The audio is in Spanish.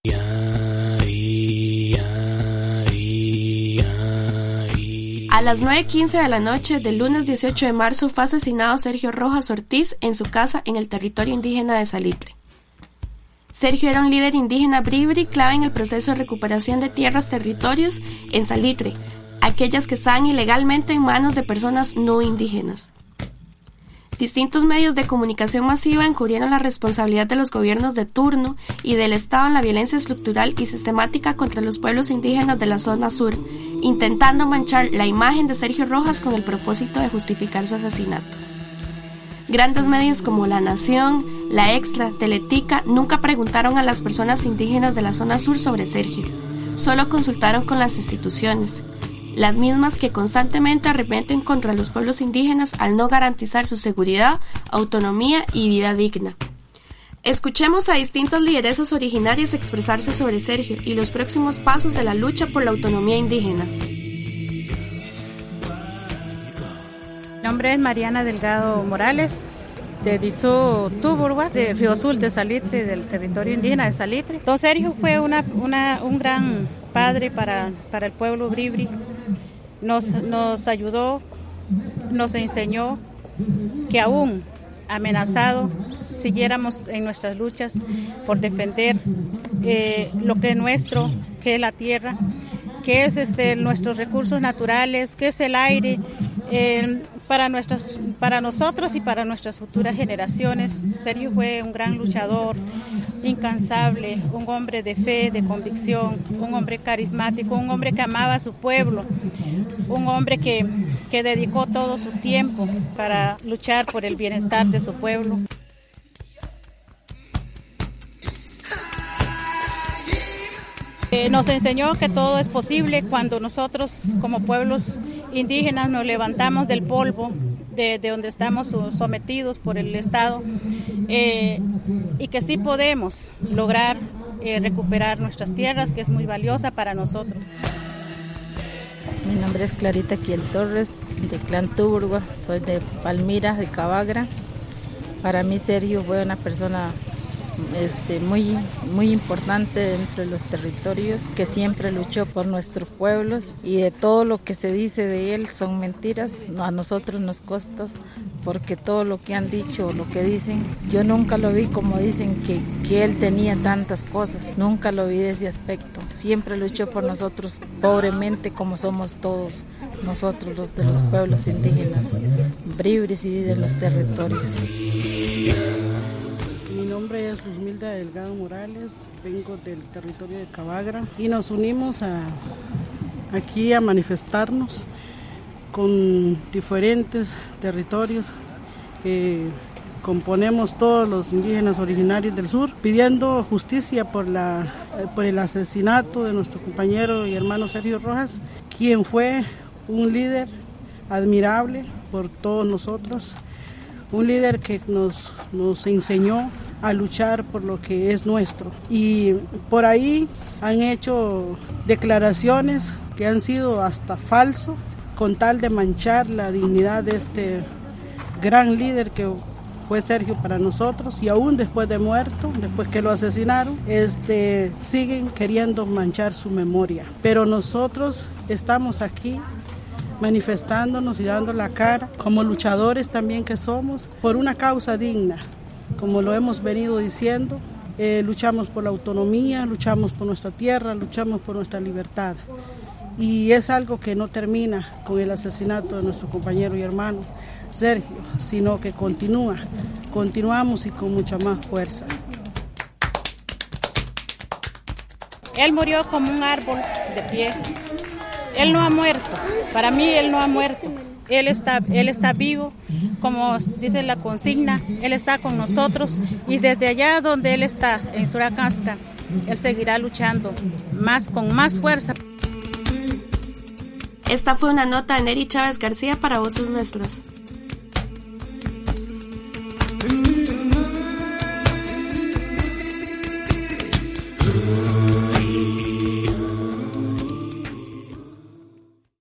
A las 9:15 de la noche del lunes 18 de marzo fue asesinado Sergio Rojas Ortiz en su casa en el territorio indígena de Salitre. Sergio era un líder indígena bribri clave en el proceso de recuperación de tierras territorios en Salitre, aquellas que estaban ilegalmente en manos de personas no indígenas. Distintos medios de comunicación masiva encubrieron la responsabilidad de los gobiernos de turno y del Estado en la violencia estructural y sistemática contra los pueblos indígenas de la zona sur, intentando manchar la imagen de Sergio Rojas con el propósito de justificar su asesinato. Grandes medios como La Nación, La Extra, Teletica nunca preguntaron a las personas indígenas de la zona sur sobre Sergio, solo consultaron con las instituciones, las mismas que constantemente arremeten contra los pueblos indígenas al no garantizar su seguridad, autonomía y vida digna. Escuchemos a distintas lideresas originarias expresarse sobre Sergio y los próximos pasos de la lucha por la autonomía indígena. Mi nombre es Mariana Delgado Morales, de Dicho Tuburgua, de Río Azul de Salitre, del territorio indígena de Salitre. Don Sergio fue un gran padre para el pueblo bribri. Nos ayudó, nos enseñó que aún amenazado siguiéramos en nuestras luchas por defender lo que es nuestro, que es la tierra, que es nuestros recursos naturales, que es el aire, para nosotros y para nuestras futuras generaciones. Sergio fue un gran luchador, incansable, un hombre de fe, de convicción, un hombre carismático, un hombre que amaba a su pueblo, un hombre que dedicó todo su tiempo para luchar por el bienestar de su pueblo. Nos enseñó que todo es posible cuando nosotros como pueblos indígenas nos levantamos del polvo de donde estamos sometidos por el Estado y que sí podemos lograr recuperar nuestras tierras, que es muy valiosa para nosotros. Mi nombre es Clarita Kiel Torres, de Clan Tuburgua, soy de Palmira, de Cabagra. Para mí Sergio fue una persona muy importante dentro de los territorios, que siempre luchó por nuestros pueblos, y de todo lo que se dice de él son mentiras. A nosotros nos consta, porque todo lo que han dicho, lo que dicen, yo nunca lo vi como dicen que él tenía tantas cosas, nunca lo vi de ese aspecto. Siempre luchó por nosotros pobremente, como somos todos nosotros los de los pueblos indígenas, bribris y de los territorios. Mi nombre es Luzmilda Delgado Morales, vengo del territorio de Cabagra y nos unimos aquí a manifestarnos con diferentes territorios que componemos todos los indígenas originarios del sur, pidiendo justicia por el asesinato de nuestro compañero y hermano Sergio Rojas, quien fue un líder admirable por todos nosotros, un líder que nos enseñó a luchar por lo que es nuestro. Y por ahí han hecho declaraciones que han sido hasta falsos, con tal de manchar la dignidad de este gran líder que fue Sergio para nosotros, y aún después de muerto, después que lo asesinaron, siguen queriendo manchar su memoria. Pero nosotros estamos aquí manifestándonos y dando la cara como luchadores también que somos por una causa digna. Como lo hemos venido diciendo, luchamos por la autonomía, luchamos por nuestra tierra, luchamos por nuestra libertad. Y es algo que no termina con el asesinato de nuestro compañero y hermano Sergio, sino que continuamos y con mucha más fuerza. Él murió como un árbol de pie. Él no ha muerto. Para mí él no ha muerto. Él está vivo, como dice la consigna. Él está con nosotros, y desde allá donde él está, en Suracasca, él seguirá luchando con más fuerza. Esta fue una nota de Neri Chávez García para Voces Nuestras.